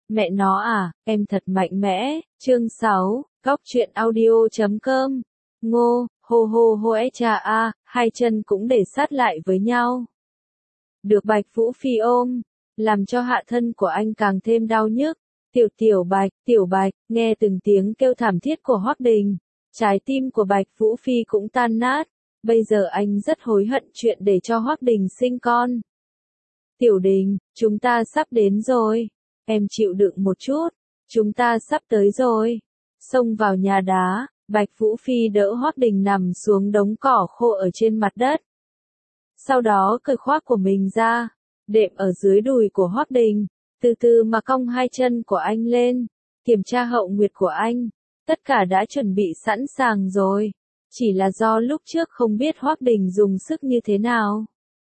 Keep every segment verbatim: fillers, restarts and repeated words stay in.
Mẹ nó à, em thật mạnh mẽ. Chương sáu, Góc truyện audio chấm com. Ngô, hô hô hô é cha a, hai chân cũng để sát lại với nhau. Được Bạch Vũ Phi ôm, làm cho hạ thân của anh càng thêm đau nhức. Tiểu tiểu Bạch, tiểu Bạch, nghe từng tiếng kêu thảm thiết của Hoắc Đình. Trái tim của Bạch Vũ Phi cũng tan nát. Bây giờ anh rất hối hận chuyện để cho Hoắc Đình sinh con. Tiểu Đình, chúng ta sắp đến rồi. Em chịu đựng một chút. Chúng ta sắp tới rồi. Xông vào nhà đá, Bạch Vũ Phi đỡ Hoắc Đình nằm xuống đống cỏ khô ở trên mặt đất. Sau đó cởi khoác của mình ra, đệm ở dưới đùi của Hoắc Đình, từ từ mà cong hai chân của anh lên, kiểm tra hậu nguyệt của anh. Tất cả đã chuẩn bị sẵn sàng rồi. Chỉ là do lúc trước không biết Hoắc Đình dùng sức như thế nào,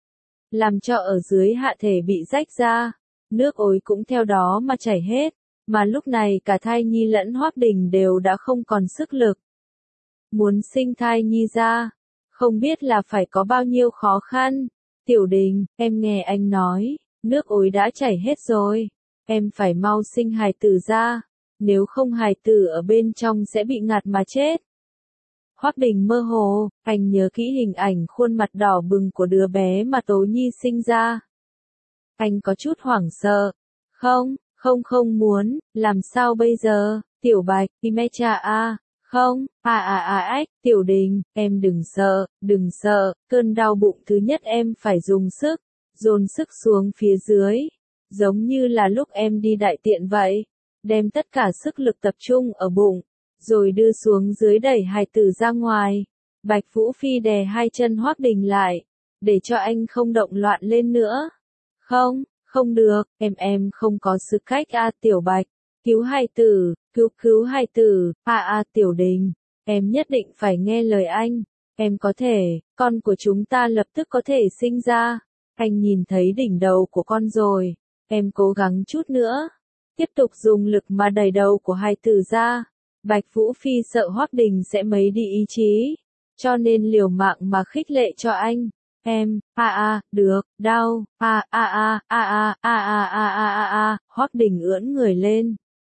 làm cho ở dưới hạ thể bị rách ra, nước ối cũng theo đó mà chảy hết, mà lúc này cả thai nhi lẫn Hoắc Đình đều đã không còn sức lực. Muốn sinh thai nhi ra, không biết là phải có bao nhiêu khó khăn. Tiểu Đình, em nghe anh nói, nước ối đã chảy hết rồi, em phải mau sinh hài tử ra, nếu không hài tử ở bên trong sẽ bị ngạt mà chết. Hoắc Đình mơ hồ, anh nhớ kỹ hình ảnh khuôn mặt đỏ bừng của đứa bé mà Tố Nhi sinh ra. Anh có chút hoảng sợ. Không, không không muốn, làm sao bây giờ, Tiểu Bạch, Imecha a, không, à à à ách, Tiểu Đình, em đừng sợ, đừng sợ, cơn đau bụng thứ nhất em phải dùng sức, dồn sức xuống phía dưới, giống như là lúc em đi đại tiện vậy, đem tất cả sức lực tập trung ở bụng, rồi đưa xuống dưới đẩy hài tử ra ngoài. Bạch Vũ Phi đè hai chân Hoắc Đình lại, để cho anh không động loạn lên nữa. Không, không được, em em không có sức cách a Tiểu Bạch, cứu hài tử, cứu cứu hài tử, a a Tiểu Đình, em nhất định phải nghe lời anh, em có thể, con của chúng ta lập tức có thể sinh ra. Anh nhìn thấy đỉnh đầu của con rồi, em cố gắng chút nữa, tiếp tục dùng lực mà đẩy đầu của hài tử ra. Bạch Vũ Phi sợ Hoắc Đình sẽ mấy đi ý chí, cho nên liều mạng mà khích lệ cho anh. Em, a a, được, đau, a a a a a a a a a a a, Hoắc Đình ưỡn người lên,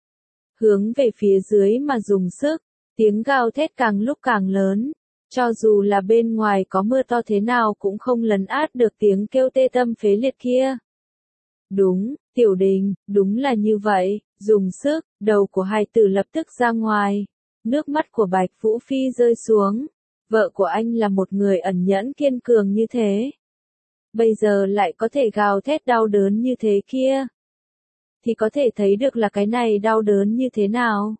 hướng về phía dưới mà dùng sức, tiếng gào thét càng lúc càng lớn, cho dù là bên ngoài có mưa to thế nào cũng không lấn át được tiếng kêu tê tâm phế liệt kia. Đúng, Tiểu Đình, đúng là như vậy, dùng sức, đầu của hài tử lập tức ra ngoài. Nước mắt của Bạch Vũ Phi rơi xuống. Vợ của anh là một người ẩn nhẫn kiên cường như thế, bây giờ lại có thể gào thét đau đớn như thế kia, thì có thể thấy được là cái này đau đớn như thế nào.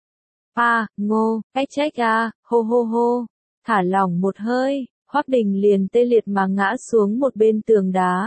À, Ngô, ách trách à, hô hô hô, thả lỏng một hơi, Hoắc Đình liền tê liệt mà ngã xuống một bên tường đá.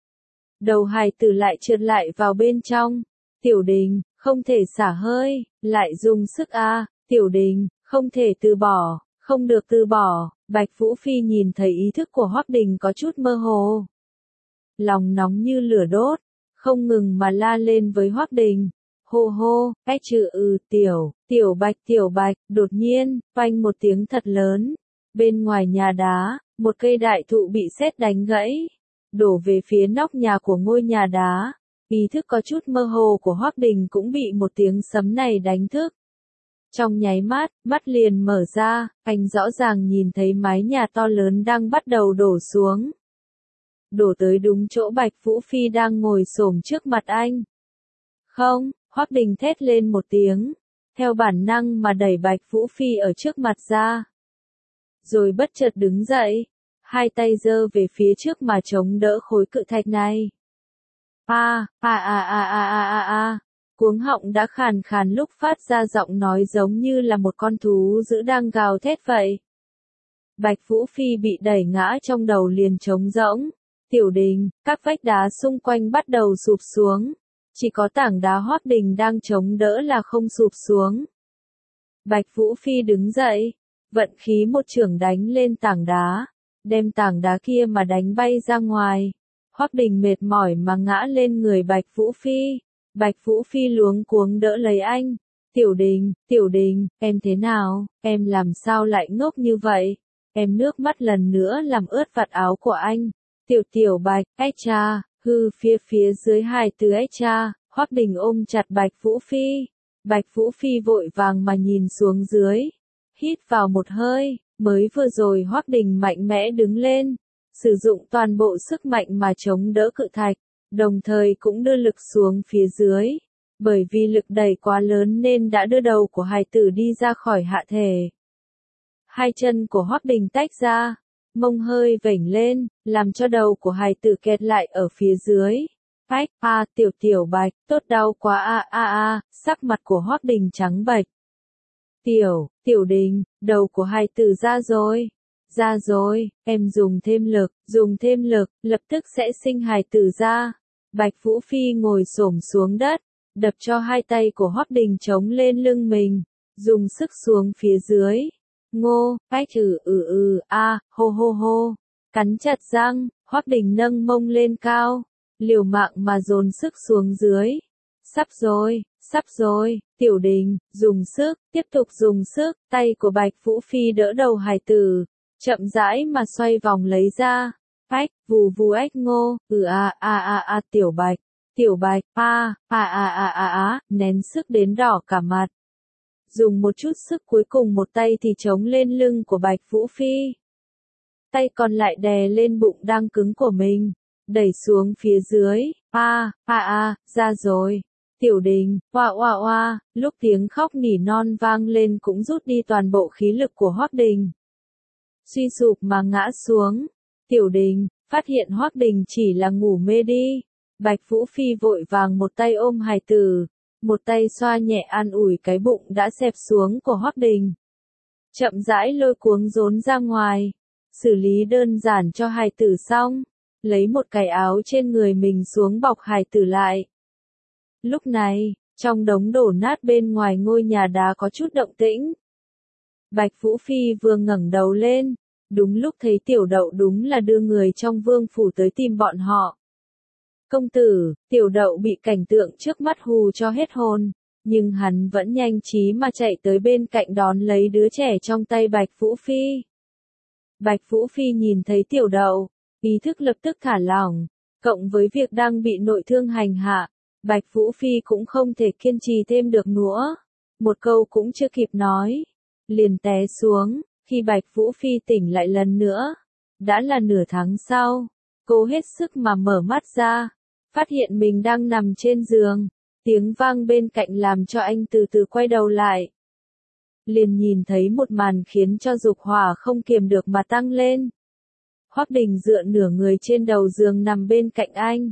Đầu hài tử lại trượt lại vào bên trong. Tiểu Đình, không thể xả hơi, lại dùng sức a, Tiểu Đình, không thể từ bỏ, không được từ bỏ. Bạch Vũ Phi nhìn thấy ý thức của Hoắc Đình có chút mơ hồ, lòng nóng như lửa đốt, không ngừng mà la lên với Hoắc Đình. Hô hô, ách chữ ừ tiểu, Tiểu Bạch Tiểu Bạch, đột nhiên, phanh một tiếng thật lớn. Bên ngoài nhà đá, một cây đại thụ bị sét đánh gãy, đổ về phía nóc nhà của ngôi nhà đá. Ý thức có chút mơ hồ của Hoắc Đình cũng bị một tiếng sấm này đánh thức. Trong nháy mắt, mắt liền mở ra, anh rõ ràng nhìn thấy mái nhà to lớn đang bắt đầu đổ xuống. Đổ tới đúng chỗ Bạch Vũ Phi đang ngồi xổm trước mặt anh. Không, Hoắc Đình thét lên một tiếng, theo bản năng mà đẩy Bạch Vũ Phi ở trước mặt ra. Rồi bất chợt đứng dậy, hai tay giơ về phía trước mà chống đỡ khối cự thạch này. A, a a a a a a a, cuống họng đã khàn khàn lúc phát ra giọng nói giống như là một con thú dữ đang gào thét vậy. Bạch Vũ Phi bị đẩy ngã trong đầu liền trống rỗng. Tiểu Đình, các vách đá xung quanh bắt đầu sụp xuống. Chỉ có tảng đá Hoắc Đình đang chống đỡ là không sụp xuống. Bạch Vũ Phi đứng dậy, vận khí một chưởng đánh lên tảng đá, đem tảng đá kia mà đánh bay ra ngoài. Hoắc Đình mệt mỏi mà ngã lên người Bạch Vũ Phi. Bạch Vũ Phi luống cuống đỡ lấy anh. Tiểu Đình, Tiểu Đình, em thế nào, em làm sao lại ngốc như vậy? Em nước mắt lần nữa làm ướt vạt áo của anh. Tiểu Tiểu Bạch, ách cha, hư phía phía dưới hài từ ách cha, Hoắc Đình ôm chặt Bạch Vũ Phi. Bạch Vũ Phi vội vàng mà nhìn xuống dưới. Hít vào một hơi, mới vừa rồi Hoắc Đình mạnh mẽ đứng lên. Sử dụng toàn bộ sức mạnh mà chống đỡ cự thạch. Đồng thời cũng đưa lực xuống phía dưới. Bởi vì lực đẩy quá lớn nên đã đưa đầu của hài tử đi ra khỏi hạ thể. Hai chân của Hoắc Đình tách ra. Mông hơi vểnh lên, làm cho đầu của hài tử kẹt lại ở phía dưới. Ách, a, tiểu tiểu Bạch, tốt đau quá a a a, sắc mặt của Hoắc Đình trắng bệch. Tiểu, tiểu Đình, đầu của hài tử ra rồi. Ra rồi, em dùng thêm lực, dùng thêm lực, lập tức sẽ sinh hài tử ra. Bạch Vũ Phi ngồi xổm xuống đất, đập cho hai tay của Hoắc Đình chống lên lưng mình, dùng sức xuống phía dưới. Ngô, ách ừ ừ ừ a, hô hô hô, cắn chặt răng, Hoắc Đình nâng mông lên cao, liều mạng mà dồn sức xuống dưới. Sắp rồi, sắp rồi, Tiểu Đình, dùng sức, tiếp tục dùng sức, tay của Bạch Vũ Phi đỡ đầu hài tử, chậm rãi mà xoay vòng lấy ra. Ách, vù vù ách ngô, ừ a a a a Tiểu Bạch, Tiểu Bạch, a, a a a a a, nén sức đến đỏ cả mặt. Dùng một chút sức cuối cùng một tay thì chống lên lưng của Bạch Vũ Phi. Tay còn lại đè lên bụng đang cứng của mình, đẩy xuống phía dưới, a, a a, ra rồi. Tiểu Đình, oa oa oa, lúc tiếng khóc nỉ non vang lên cũng rút đi toàn bộ khí lực của Hoắc Đình. Suy sụp mà ngã xuống. Tiểu Đình, phát hiện Hoắc Đình chỉ là ngủ mê đi. Bạch Vũ Phi vội vàng một tay ôm hài tử, một tay xoa nhẹ an ủi cái bụng đã xẹp xuống của Hoắc Đình. Chậm rãi lôi cuống rốn ra ngoài, xử lý đơn giản cho hài tử xong, lấy một cái áo trên người mình xuống bọc hài tử lại. Lúc này, trong đống đổ nát bên ngoài ngôi nhà đá có chút động tĩnh. Bạch Vũ Phi vừa ngẩng đầu lên, đúng lúc thấy Tiểu Đậu đúng là đưa người trong vương phủ tới tìm bọn họ. Công tử, Tiểu Đậu bị cảnh tượng trước mắt hù cho hết hồn, nhưng hắn vẫn nhanh trí mà chạy tới bên cạnh đón lấy đứa trẻ trong tay Bạch Vũ Phi. Bạch Vũ Phi nhìn thấy Tiểu Đậu, ý thức lập tức thả lỏng, cộng với việc đang bị nội thương hành hạ, Bạch Vũ Phi cũng không thể kiên trì thêm được nữa. Một câu cũng chưa kịp nói, liền té xuống. Khi Bạch Vũ Phi tỉnh lại lần nữa, đã là nửa tháng sau, cô hết sức mà mở mắt ra, phát hiện mình đang nằm trên giường, tiếng vang bên cạnh làm cho anh từ từ quay đầu lại. Liền nhìn thấy một màn khiến cho dục hỏa không kiềm được mà tăng lên. Hoắc Đình dựa nửa người trên đầu giường nằm bên cạnh anh.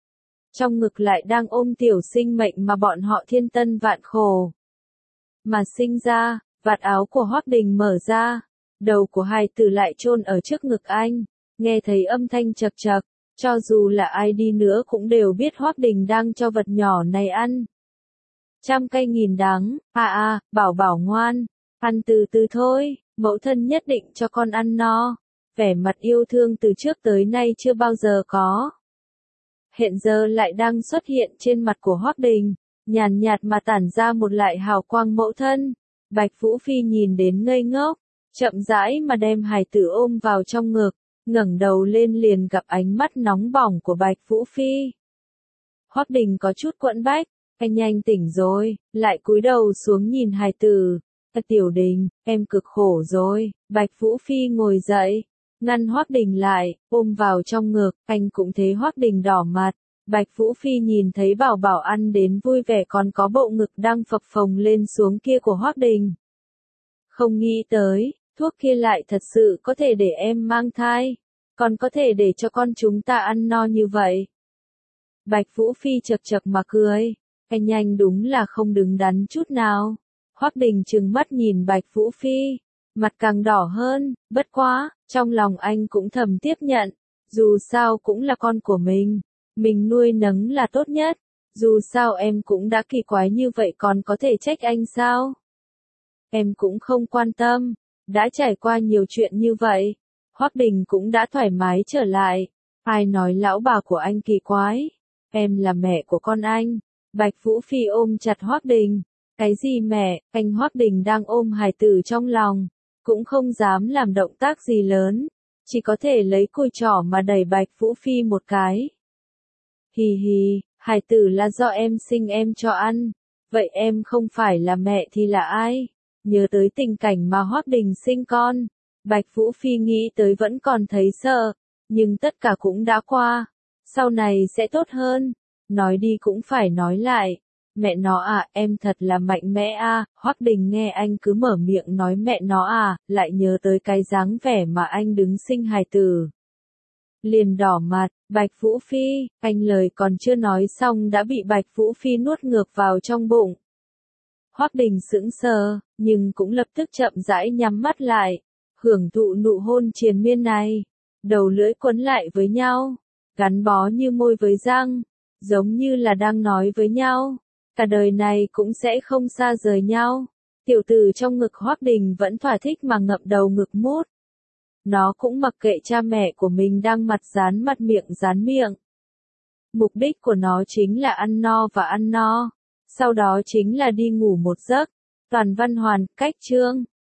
Trong ngực lại đang ôm tiểu sinh mệnh mà bọn họ thiên tân vạn khổ mà sinh ra. Vạt áo của Hoắc Đình mở ra, đầu của hài tử lại chôn ở trước ngực anh, nghe thấy âm thanh chậc chậc, cho dù là ai đi nữa cũng đều biết Hoắc Đình đang cho vật nhỏ này ăn. Trăm cây nghìn đắng, a a, bảo bảo ngoan, ăn từ từ thôi, mẫu thân nhất định cho con ăn no. Vẻ mặt yêu thương từ trước tới nay chưa bao giờ có. Hiện giờ lại đang xuất hiện trên mặt của Hoắc Đình, nhàn nhạt mà tản ra một lại hào quang mẫu thân. Bạch Vũ Phi nhìn đến ngây ngốc, chậm rãi mà đem hài tử ôm vào trong ngực, ngẩng đầu lên liền gặp ánh mắt nóng bỏng của Bạch Vũ Phi. Hoắc Đình có chút quẫn bách, anh nhanh tỉnh rồi, lại cúi đầu xuống nhìn hài tử. Tiểu Đình, em cực khổ rồi. Bạch Vũ Phi ngồi dậy, ngăn Hoắc Đình lại, ôm vào trong ngực, anh cũng thấy Hoắc Đình đỏ mặt. Bạch Vũ Phi nhìn thấy bảo bảo ăn đến vui vẻ còn có bộ ngực đang phập phồng lên xuống kia của Hoắc Đình. Không nghĩ tới, thuốc kia lại thật sự có thể để em mang thai, còn có thể để cho con chúng ta ăn no như vậy. Bạch Vũ Phi chật chật mà cười, anh nhanh đúng là không đứng đắn chút nào. Hoắc Đình trừng mắt nhìn Bạch Vũ Phi, mặt càng đỏ hơn, bất quá, trong lòng anh cũng thầm tiếp nhận, dù sao cũng là con của mình. Mình nuôi nấng là tốt nhất, dù sao em cũng đã kỳ quái như vậy còn có thể trách anh sao? Em cũng không quan tâm, đã trải qua nhiều chuyện như vậy, Hoắc Đình cũng đã thoải mái trở lại. Ai nói lão bà của anh kỳ quái? Em là mẹ của con anh. Bạch Vũ Phi ôm chặt Hoắc Đình. Cái gì mẹ? Anh Hoắc Đình đang ôm hài tử trong lòng, cũng không dám làm động tác gì lớn, chỉ có thể lấy cùi trỏ mà đẩy Bạch Vũ Phi một cái. Hì hì, Hài tử là do em sinh em cho ăn, vậy em không phải là mẹ thì là ai? Nhớ tới tình cảnh mà Hoắc Đình sinh con, Bạch Vũ Phi nghĩ tới vẫn còn thấy sợ, nhưng tất cả cũng đã qua, sau này sẽ tốt hơn. Nói đi cũng phải nói lại, mẹ nó à, em thật là mạnh mẽ à, Hoắc Đình nghe anh cứ mở miệng nói mẹ nó à, lại nhớ tới cái dáng vẻ mà anh đứng sinh hài tử. Liền đỏ mặt, Bạch Vũ Phi, anh lời còn chưa nói xong đã bị Bạch Vũ Phi nuốt ngược vào trong bụng. Hoắc Đình sững sờ, nhưng cũng lập tức chậm rãi nhắm mắt lại, hưởng thụ nụ hôn triền miên này, đầu lưỡi quấn lại với nhau, gắn bó như môi với răng, giống như là đang nói với nhau, cả đời này cũng sẽ không xa rời nhau. Tiểu tử trong ngực Hoắc Đình vẫn thỏa thích mà ngậm đầu ngực mút. Nó cũng mặc kệ cha mẹ của mình đang mặt dán mặt miệng dán miệng. Mục đích của nó chính là ăn no và ăn no, sau đó chính là đi ngủ một giấc. Toàn văn hoàn, cách chương.